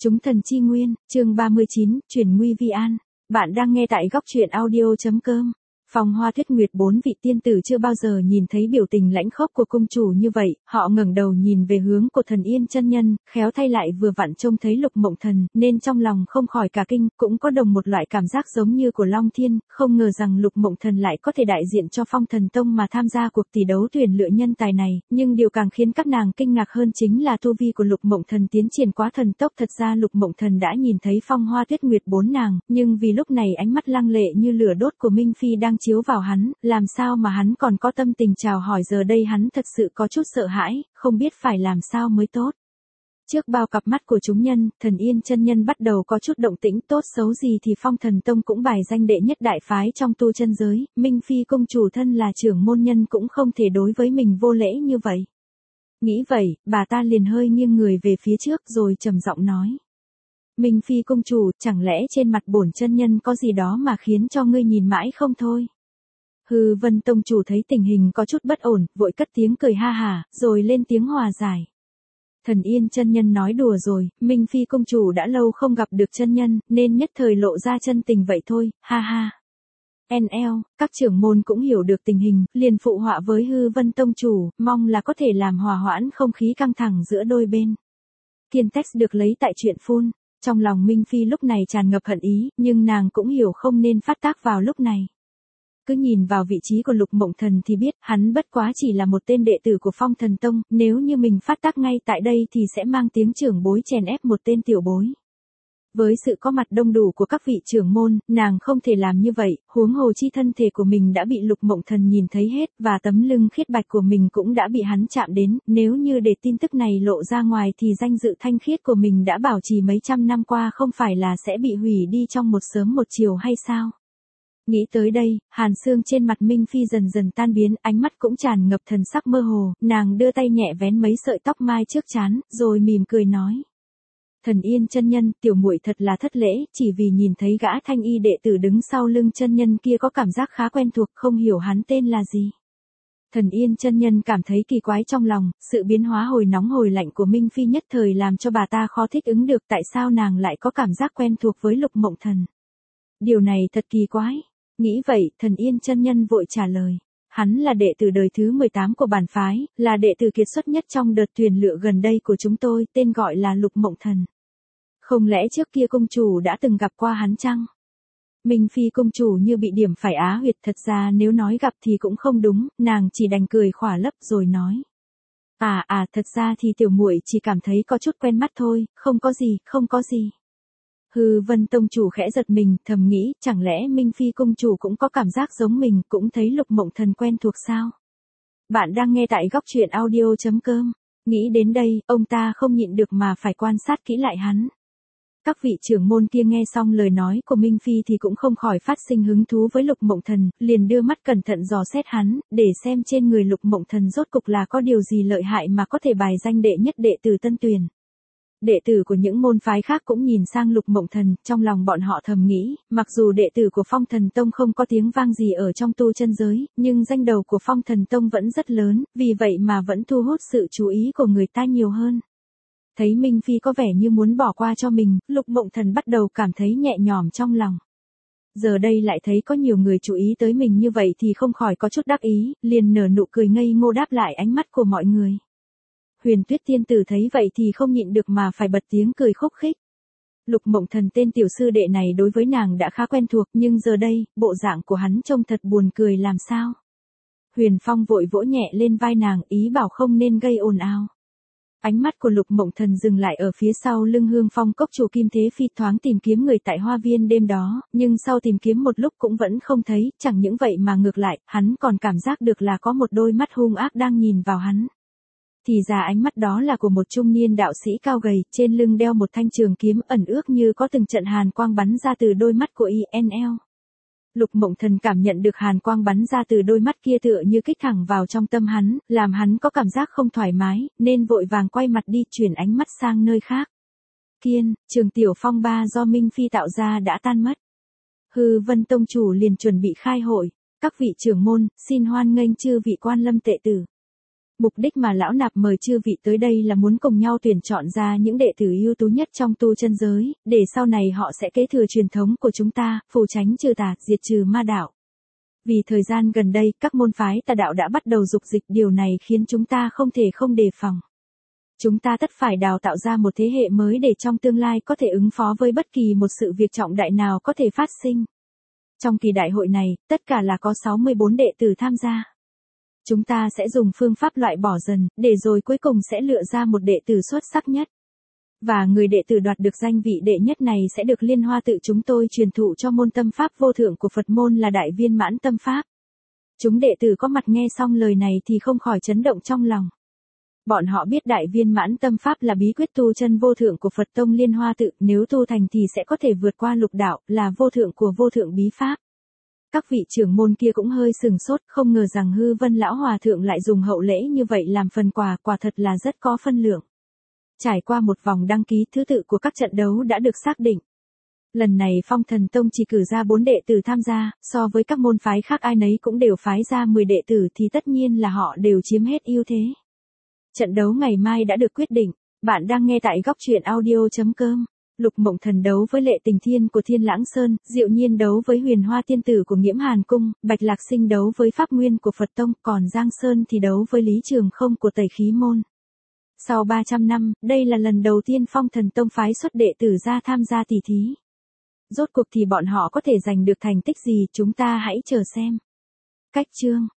Chúng thần chi nguyên, chương 39, chuyển nguy vi an. Bạn đang nghe tại góc truyện audio.com. Phong Hoa Tuyết Nguyệt bốn vị tiên tử chưa bao giờ nhìn thấy biểu tình lãnh khốc của cung chủ như vậy, họ ngẩng đầu nhìn về hướng của Thần Yên chân nhân, khéo thay lại vừa vặn trông thấy Lục Mộng Thần, nên trong lòng không khỏi cả kinh, cũng có đồng một loại cảm giác giống như của Long Thiên, không ngờ rằng Lục Mộng Thần lại có thể đại diện cho Phong Thần Tông mà tham gia cuộc tỷ đấu tuyển lựa nhân tài này, nhưng điều càng khiến các nàng kinh ngạc hơn chính là tu vi của Lục Mộng Thần tiến triển quá thần tốc. Thật ra Lục Mộng Thần đã nhìn thấy Phong Hoa Tuyết Nguyệt bốn nàng, nhưng vì lúc này ánh mắt lăng lệ như lửa đốt của Minh Phi đang chiếu vào hắn, làm sao mà hắn còn có tâm tình chào hỏi. Giờ đây hắn thật sự có chút sợ hãi, không biết phải làm sao mới tốt. Trước bao cặp mắt của chúng nhân, Thần Yên chân nhân bắt đầu có chút động tĩnh. Tốt xấu gì thì Phong Thần Tông cũng bài danh đệ nhất đại phái trong tu chân giới, Minh Phi công chủ thân là trưởng môn nhân cũng không thể đối với mình vô lễ như vậy. Nghĩ vậy, bà ta liền hơi nghiêng người về phía trước rồi trầm giọng nói. Minh Phi công chủ, chẳng lẽ trên mặt bổn chân nhân có gì đó mà khiến cho ngươi nhìn mãi không thôi? Hư Vân tông chủ thấy tình hình có chút bất ổn, vội cất tiếng cười ha hả, rồi lên tiếng hòa giải. Thần Yên chân nhân nói đùa rồi, Minh Phi công chủ đã lâu không gặp được chân nhân, nên nhất thời lộ ra chân tình vậy thôi, ha ha. NL, các trưởng môn cũng hiểu được tình hình, liền phụ họa với Hư Vân tông chủ, mong là có thể làm hòa hoãn không khí căng thẳng giữa đôi bên. Kiên text được lấy tại chuyện phun. Trong lòng Minh Phi lúc này tràn ngập hận ý, nhưng nàng cũng hiểu không nên phát tác vào lúc này. Cứ nhìn vào vị trí của Lục Mộng Thần thì biết, hắn bất quá chỉ là một tên đệ tử của Phong Thần Tông, nếu như mình phát tác ngay tại đây thì sẽ mang tiếng trưởng bối chèn ép một tên tiểu bối. Với sự có mặt đông đủ của các vị trưởng môn, nàng không thể làm như vậy, huống hồ chi thân thể của mình đã bị Lục Mộng Thần nhìn thấy hết, và tấm lưng khiết bạch của mình cũng đã bị hắn chạm đến, nếu như để tin tức này lộ ra ngoài thì danh dự thanh khiết của mình đã bảo trì mấy trăm năm qua không phải là sẽ bị hủy đi trong một sớm một chiều hay sao? Nghĩ tới đây, hàn xương trên mặt Minh Phi dần dần tan biến, ánh mắt cũng tràn ngập thần sắc mơ hồ, nàng đưa tay nhẹ vén mấy sợi tóc mai trước trán, rồi mỉm cười nói. Thần Yên chân nhân, tiểu muội thật là thất lễ, chỉ vì nhìn thấy gã thanh y đệ tử đứng sau lưng chân nhân kia có cảm giác khá quen thuộc, không hiểu hắn tên là gì. Thần Yên chân nhân cảm thấy kỳ quái trong lòng, sự biến hóa hồi nóng hồi lạnh của Minh Phi nhất thời làm cho bà ta khó thích ứng được tại sao nàng lại có cảm giác quen thuộc với Lục Mộng Thần. Điều này thật kỳ quái. Nghĩ vậy, Thần Yên chân nhân vội trả lời. Hắn là đệ tử đời thứ 18 của bản phái, là đệ tử kiệt xuất nhất trong đợt tuyển lựa gần đây của chúng tôi, tên gọi là Lục Mộng Thần. Không lẽ trước kia công chủ đã từng gặp qua hắn chăng? Minh Phi công chủ như bị điểm phải á huyệt, thật ra nếu nói gặp thì cũng không đúng, nàng chỉ đành cười khỏa lấp rồi nói. Thật ra thì tiểu muội chỉ cảm thấy có chút quen mắt thôi, không có gì. Hư Vân tông chủ khẽ giật mình, thầm nghĩ, chẳng lẽ Minh Phi công chủ cũng có cảm giác giống mình, cũng thấy Lục Mộng Thần quen thuộc sao? Bạn đang nghe tại góc truyện audio.com. Nghĩ đến đây, ông ta không nhịn được mà phải quan sát kỹ lại hắn. Các vị trưởng môn kia nghe xong lời nói của Minh Phi thì cũng không khỏi phát sinh hứng thú với Lục Mộng Thần, liền đưa mắt cẩn thận dò xét hắn, để xem trên người Lục Mộng Thần rốt cục là có điều gì lợi hại mà có thể bài danh đệ nhất đệ tử tân tuyển. Đệ tử của những môn phái khác cũng nhìn sang Lục Mộng Thần, trong lòng bọn họ thầm nghĩ, mặc dù đệ tử của Phong Thần Tông không có tiếng vang gì ở trong tu chân giới, nhưng danh đầu của Phong Thần Tông vẫn rất lớn, vì vậy mà vẫn thu hút sự chú ý của người ta nhiều hơn. Thấy Minh Phi có vẻ như muốn bỏ qua cho mình, Lục Mộng Thần bắt đầu cảm thấy nhẹ nhõm trong lòng. Giờ đây lại thấy có nhiều người chú ý tới mình như vậy thì không khỏi có chút đắc ý, liền nở nụ cười ngây ngô đáp lại ánh mắt của mọi người. Huyền Tuyết tiên tử thấy vậy thì không nhịn được mà phải bật tiếng cười khúc khích. Lục Mộng Thần tên tiểu sư đệ này đối với nàng đã khá quen thuộc, nhưng giờ đây, bộ dạng của hắn trông thật buồn cười làm sao. Huyền Phong vội vỗ nhẹ lên vai nàng, ý bảo không nên gây ồn ào. Ánh mắt của Lục Mộng Thần dừng lại ở phía sau lưng Hương Phong cốc chủ Kim Thế Phi, thoáng tìm kiếm người tại hoa viên đêm đó, nhưng sau tìm kiếm một lúc cũng vẫn không thấy, chẳng những vậy mà ngược lại, hắn còn cảm giác được là có một đôi mắt hung ác đang nhìn vào hắn. Thì ra ánh mắt đó là của một trung niên đạo sĩ cao gầy, trên lưng đeo một thanh trường kiếm, ẩn ước như có từng trận hàn quang bắn ra từ đôi mắt của INL. Lục Mộng Thần cảm nhận được hàn quang bắn ra từ đôi mắt kia tựa như kích thẳng vào trong tâm hắn, làm hắn có cảm giác không thoải mái, nên vội vàng quay mặt đi, chuyển ánh mắt sang nơi khác. Kiên, trường tiểu phong ba do Minh Phi tạo ra đã tan mất. Hư Vân tông chủ liền chuẩn bị khai hội. Các vị trưởng môn, xin hoan nghênh chư vị quan lâm tệ tử. Mục đích mà lão nạp mời chư vị tới đây là muốn cùng nhau tuyển chọn ra những đệ tử ưu tú nhất trong tu chân giới, để sau này họ sẽ kế thừa truyền thống của chúng ta, phù tránh trừ tà, diệt trừ ma đạo. Vì thời gian gần đây, các môn phái tà đạo đã bắt đầu dục dịch, điều này khiến chúng ta không thể không đề phòng. Chúng ta tất phải đào tạo ra một thế hệ mới để trong tương lai có thể ứng phó với bất kỳ một sự việc trọng đại nào có thể phát sinh. Trong kỳ đại hội này, tất cả là có 64 đệ tử tham gia. Chúng ta sẽ dùng phương pháp loại bỏ dần, để rồi cuối cùng sẽ lựa ra một đệ tử xuất sắc nhất. Và người đệ tử đoạt được danh vị đệ nhất này sẽ được Liên Hoa tự chúng tôi truyền thụ cho môn tâm pháp vô thượng của Phật môn là Đại Viên Mãn Tâm Pháp. Chúng đệ tử có mặt nghe xong lời này thì không khỏi chấn động trong lòng. Bọn họ biết Đại Viên Mãn Tâm Pháp là bí quyết tu chân vô thượng của Phật tông Liên Hoa tự, nếu tu thành thì sẽ có thể vượt qua lục đạo, là vô thượng của vô thượng bí pháp. Các vị trưởng môn kia cũng hơi sừng sốt, không ngờ rằng Hư Vân lão hòa thượng lại dùng hậu lễ như vậy làm phần quà, quả thật là rất có phân lượng. Trải qua một vòng đăng ký, thứ tự của các trận đấu đã được xác định. Lần này Phong Thần Tông chỉ cử ra 4 đệ tử tham gia, so với các môn phái khác ai nấy cũng đều phái ra 10 đệ tử thì tất nhiên là họ đều chiếm hết ưu thế. Trận đấu ngày mai đã được quyết định. Bạn đang nghe tại góc truyện audio.com. Lục Mộng Thần đấu với Lệ Tình Thiên của Thiên Lãng Sơn, Diệu Nhiên đấu với Huyền Hoa Tiên Tử của Nghiễm Hàn Cung, Bạch Lạc Sinh đấu với Pháp Nguyên của Phật Tông, còn Giang Sơn thì đấu với Lý Trường Không của Tẩy Khí Môn. Sau 300 năm, đây là lần đầu tiên Phong Thần Tông phái xuất đệ tử ra tham gia tỷ thí. Rốt cuộc thì bọn họ có thể giành được thành tích gì, chúng ta hãy chờ xem. Cách chương